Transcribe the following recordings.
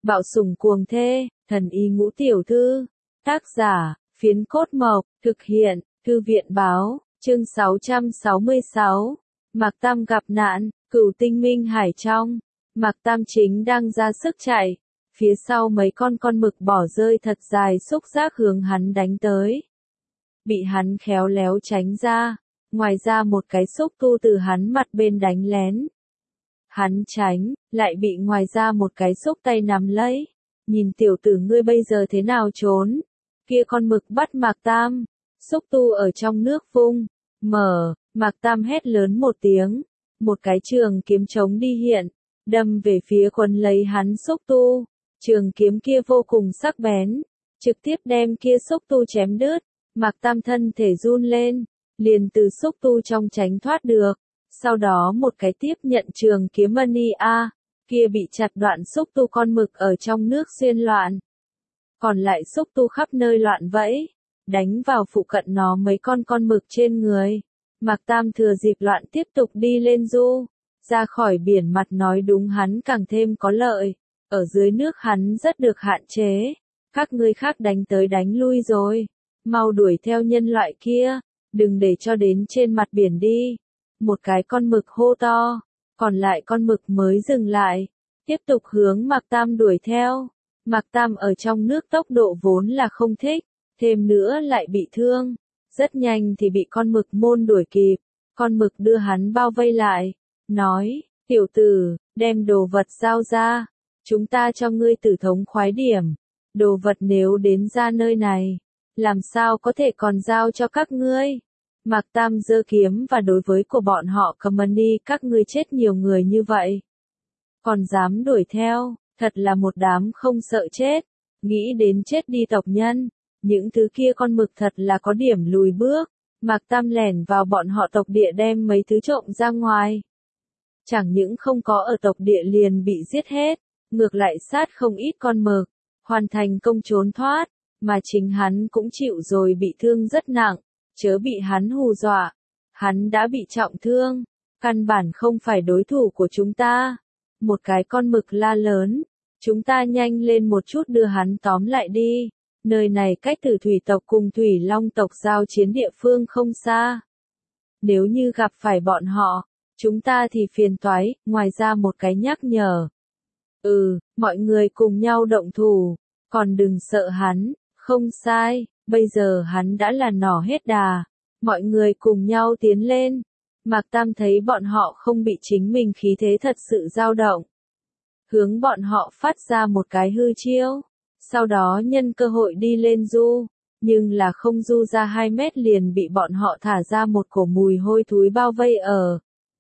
Bạo sủng cuồng thê, thần y ngũ tiểu thư. Tác giả, Phiến Cốt Mộc, thực hiện, Thư viện báo, chương 666. Mạc Tam gặp nạn, Cửu Tinh Minh Hải trong. Mạc Tam chính đang ra sức chạy. Phía sau mấy con mực bỏ rơi thật dài xúc giác hướng hắn đánh tới. Bị hắn khéo léo tránh ra. Ngoài ra một cái xúc tu từ hắn mặt bên đánh lén. Hắn tránh, lại bị ngoài ra một cái xúc tay nắm lấy. Nhìn tiểu tử ngươi bây giờ thế nào trốn. Kia con mực bắt Mạc Tam. Xúc tu ở trong nước vung. Mở, Mạc Tam hét lớn một tiếng. Một cái trường kiếm trống đi hiện. Đâm về phía quấn lấy hắn xúc tu. Trường kiếm kia vô cùng sắc bén. Trực tiếp đem kia xúc tu chém đứt. Mạc Tam thân thể run lên. Liền từ xúc tu trong tránh thoát được. Sau đó một cái tiếp nhận trường kiếm mani a, kia bị chặt đoạn xúc tu con mực ở trong nước xuyên loạn. Còn lại xúc tu khắp nơi loạn vẫy, đánh vào phụ cận nó mấy con mực trên người. Mạc Tam thừa dịp loạn tiếp tục đi lên du, ra khỏi biển mặt nói đúng hắn càng thêm có lợi. Ở dưới nước hắn rất được hạn chế, các ngươi khác đánh tới đánh lui rồi, mau đuổi theo nhân loại kia, đừng để cho đến trên mặt biển đi. Một cái con mực hô to, còn lại con mực mới dừng lại, tiếp tục hướng Mạc Tam đuổi theo. Mạc Tam ở trong nước tốc độ vốn là không thích, thêm nữa lại bị thương, rất nhanh thì bị con mực môn đuổi kịp. Con mực đưa hắn bao vây lại, nói, tiểu tử, đem đồ vật giao ra, chúng ta cho ngươi tử thống khoái điểm. Đồ vật nếu đến ra nơi này, làm sao có thể còn giao cho các ngươi. Mạc Tam giơ kiếm và đối với của bọn họ cầm mani, các ngươi chết nhiều người như vậy. Còn dám đuổi theo, thật là một đám không sợ chết, nghĩ đến chết đi tộc nhân. Những thứ kia con mực thật là có điểm lùi bước. Mạc Tam lẻn vào bọn họ tộc địa đem mấy thứ trộm ra ngoài. Chẳng những không có ở tộc địa liền bị giết hết, ngược lại sát không ít con mực, hoàn thành công trốn thoát, mà chính hắn cũng chịu rồi bị thương rất nặng. Chớ bị hắn hù dọa, hắn đã bị trọng thương, căn bản không phải đối thủ của chúng ta. Một cái con mực la lớn, chúng ta nhanh lên một chút đưa hắn tóm lại đi, nơi này cách Tử Thủy tộc cùng Thủy Long tộc giao chiến địa phương không xa. Nếu như gặp phải bọn họ, chúng ta thì phiền toái. Ngoài ra một cái nhắc nhở. Mọi người cùng nhau động thủ, còn đừng sợ hắn, không sai. Bây giờ hắn đã là nỏ hết đà, mọi người cùng nhau tiến lên. Mạc Tam thấy bọn họ không bị chính mình khí thế thật sự dao động. Hướng bọn họ phát ra một cái hư chiêu, sau đó nhân cơ hội đi lên du, nhưng là không du ra 2 mét liền bị bọn họ thả ra một cổ mùi hôi thối bao vây ở.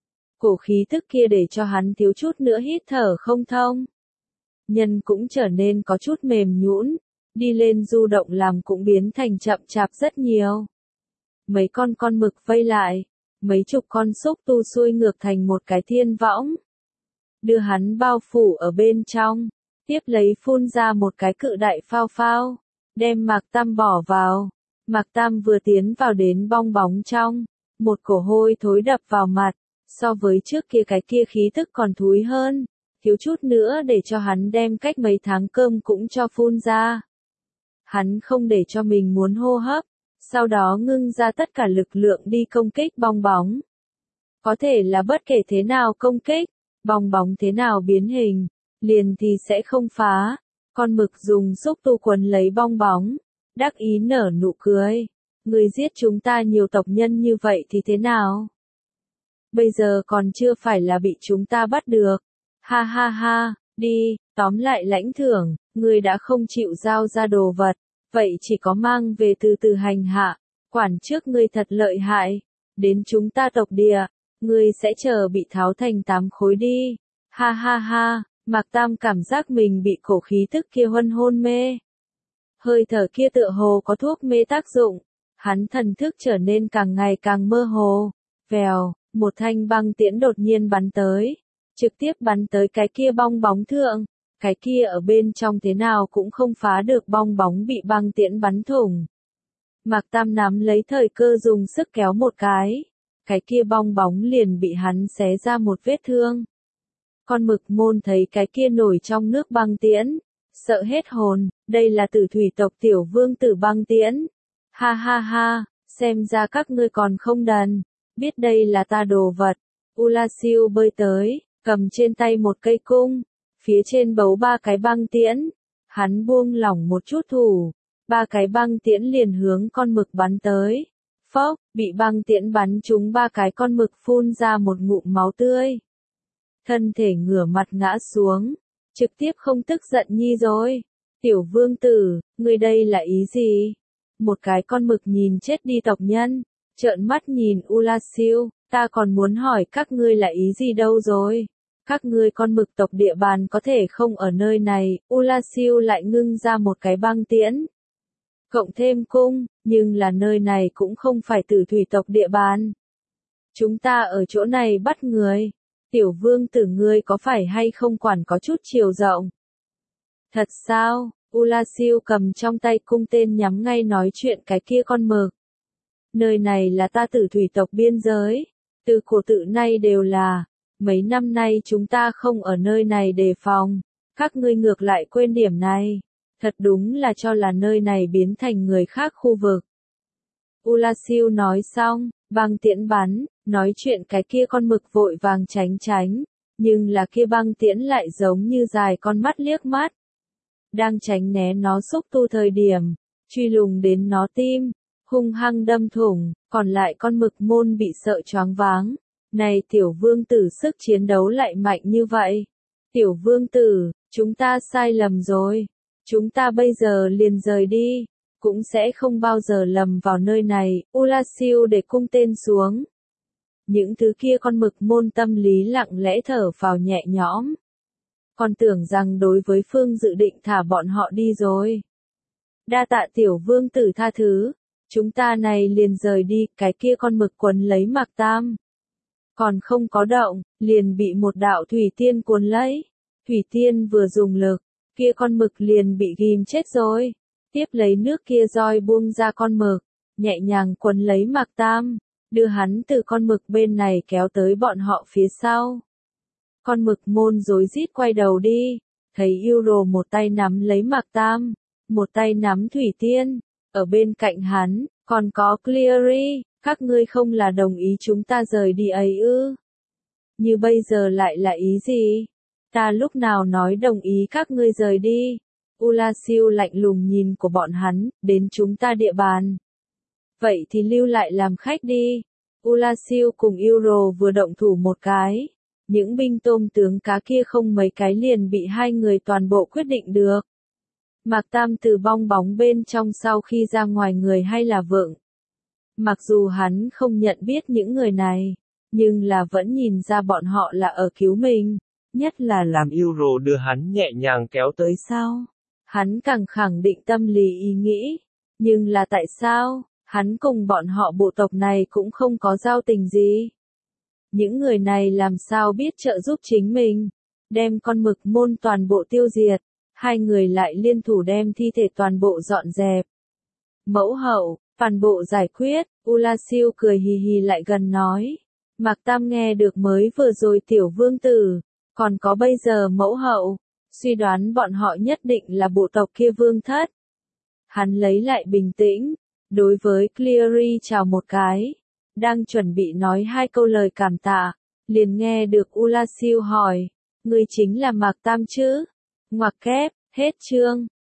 Cổ khí tức kia để cho hắn thiếu chút nữa hít thở không thông. Nhân cũng trở nên có chút mềm nhũn. Đi lên du động làm cũng biến thành chậm chạp rất nhiều. Mấy con mực vây lại, mấy chục con xúc tu xuôi ngược thành một cái thiên võng. Đưa hắn bao phủ ở bên trong, tiếp lấy phun ra một cái cự đại phao phao, đem Mạc Tam bỏ vào. Mạc Tam vừa tiến vào đến bong bóng trong, một cổ hôi thối đập vào mặt, so với trước kia cái kia khí tức còn thúi hơn, thiếu chút nữa để cho hắn đem cách mấy tháng cơm cũng cho phun ra. Hắn không để cho mình muốn hô hấp, sau đó ngưng ra tất cả lực lượng đi công kích bong bóng. Có thể là bất kể thế nào công kích, bong bóng thế nào biến hình, liền thì sẽ không phá. Con mực dùng xúc tu quấn lấy bong bóng, đắc ý nở nụ cười. Người giết chúng ta nhiều tộc nhân như vậy thì thế nào? Bây giờ còn chưa phải là bị chúng ta bắt được. Ha ha ha, đi, tóm lại lãnh thưởng, người đã không chịu giao ra đồ vật. Vậy chỉ có mang về từ từ hành hạ, quản trước ngươi thật lợi hại, đến chúng ta tộc địa, ngươi sẽ chờ bị tháo thành 8 khối đi. Ha ha ha, Mạc Tam cảm giác mình bị cổ khí tức kia hôn mê. Hơi thở kia tựa hồ có thuốc mê tác dụng, hắn thần thức trở nên càng ngày càng mơ hồ. Vèo, một thanh băng tiễn đột nhiên bắn tới, trực tiếp bắn tới cái kia bong bóng thượng. Cái kia ở bên trong thế nào cũng không phá được, bong bóng bị băng tiễn bắn thủng. Mạc Tam nắm lấy thời cơ dùng sức kéo một cái kia bong bóng liền bị hắn xé ra một vết thương. Con mực môn thấy cái kia nổi trong nước băng tiễn, sợ hết hồn, đây là tử thủy tộc tiểu vương tử Băng Tiễn. Ha ha ha, xem ra các ngươi còn không đần, biết đây là ta đồ vật. Ulasiu bơi tới, cầm trên tay một cây cung, phía trên bấu 3 cái băng tiễn. Hắn buông lỏng một chút thủ, 3 cái băng tiễn liền hướng con mực bắn tới. Phốc, bị băng tiễn bắn trúng 3 cái con mực phun ra một ngụm máu tươi. Thân thể ngửa mặt ngã xuống, trực tiếp không tức giận nhi rồi. Tiểu vương tử, ngươi đây là ý gì? Một cái con mực nhìn chết đi tộc nhân, trợn mắt nhìn Ulasiu, ta còn muốn hỏi các ngươi là ý gì đâu rồi? Các ngươi con mực tộc địa bàn có thể không ở nơi này, Ulasiu lại ngưng ra một cái băng tiễn. Cộng thêm cung, nhưng là nơi này cũng không phải tử thủy tộc địa bàn. Chúng ta ở chỗ này bắt người. Tiểu vương tử ngươi có phải hay không quản có chút chiều rộng? Thật sao? Ulasiu cầm trong tay cung tên nhắm ngay nói chuyện cái kia con mực. Nơi này là ta tử thủy tộc biên giới. Từ cổ tự nay đều là. Mấy năm nay chúng ta không ở nơi này đề phòng. Các ngươi ngược lại quên điểm này. Thật đúng là cho là nơi này biến thành người khác khu vực. Ulasiu nói xong, băng tiễn bắn, nói chuyện cái kia con mực vội vàng tránh tránh. Nhưng là kia băng tiễn lại giống như dài con mắt liếc mắt. Đang tránh né nó xúc tu thời điểm, truy lùng đến nó tim, hung hăng đâm thủng, còn lại con mực môn bị sợ choáng váng. Này tiểu vương tử sức chiến đấu lại mạnh như vậy. Tiểu vương tử, chúng ta sai lầm rồi. Chúng ta bây giờ liền rời đi, cũng sẽ không bao giờ lầm vào nơi này. Ulasiu để cung tên xuống. Những thứ kia con mực môn tâm lý lặng lẽ thở phào nhẹ nhõm. Còn tưởng rằng đối với phương dự định thả bọn họ đi rồi. Đa tạ tiểu vương tử tha thứ. Chúng ta này liền rời đi, cái kia con mực quấn lấy Mạc Tam. Còn không có động, liền bị một đạo thủy tiên cuốn lấy. Thủy tiên vừa dùng lực, kia con mực liền bị ghim chết rồi. Tiếp lấy nước kia roi buông ra con mực, nhẹ nhàng quấn lấy Mạc Tam, đưa hắn từ con mực bên này kéo tới bọn họ phía sau. Con mực môn rối rít quay đầu đi, thấy Euro một tay nắm lấy Mạc Tam, một tay nắm thủy tiên, ở bên cạnh hắn, còn có Cleary, các ngươi không là đồng ý chúng ta rời đi ấy ư? Như bây giờ lại là ý gì? Ta lúc nào nói đồng ý các ngươi rời đi? Ulasiu lạnh lùng nhìn của bọn hắn, đến chúng ta địa bàn. Vậy thì lưu lại làm khách đi. Ulasiu cùng Euro vừa động thủ một cái. Những binh tôm tướng cá kia không mấy cái liền bị hai người toàn bộ quyết định được. Mạc Tam từ bong bóng bên trong sau khi ra ngoài người hay là vượng. Mặc dù hắn không nhận biết những người này, nhưng là vẫn nhìn ra bọn họ là ở cứu mình. Nhất là làm Euro đưa hắn nhẹ nhàng kéo tới sao. Hắn càng khẳng định tâm lý ý nghĩ. Nhưng là tại sao, hắn cùng bọn họ bộ tộc này cũng không có giao tình gì. Những người này làm sao biết trợ giúp chính mình, đem con mực môn toàn bộ tiêu diệt, hai người lại liên thủ đem thi thể toàn bộ dọn dẹp. Mẫu hậu, toàn bộ giải quyết, Ulasiu cười hì hì lại gần nói. Mạc Tam nghe được mới vừa rồi tiểu vương tử, còn có bây giờ mẫu hậu, suy đoán bọn họ nhất định là bộ tộc kia vương thất. Hắn lấy lại bình tĩnh, đối với Cleary chào một cái, đang chuẩn bị nói 2 câu lời cảm tạ, liền nghe được Ulasiu hỏi, ngươi chính là Mạc Tam chứ? Ngoặc kép, hết chương.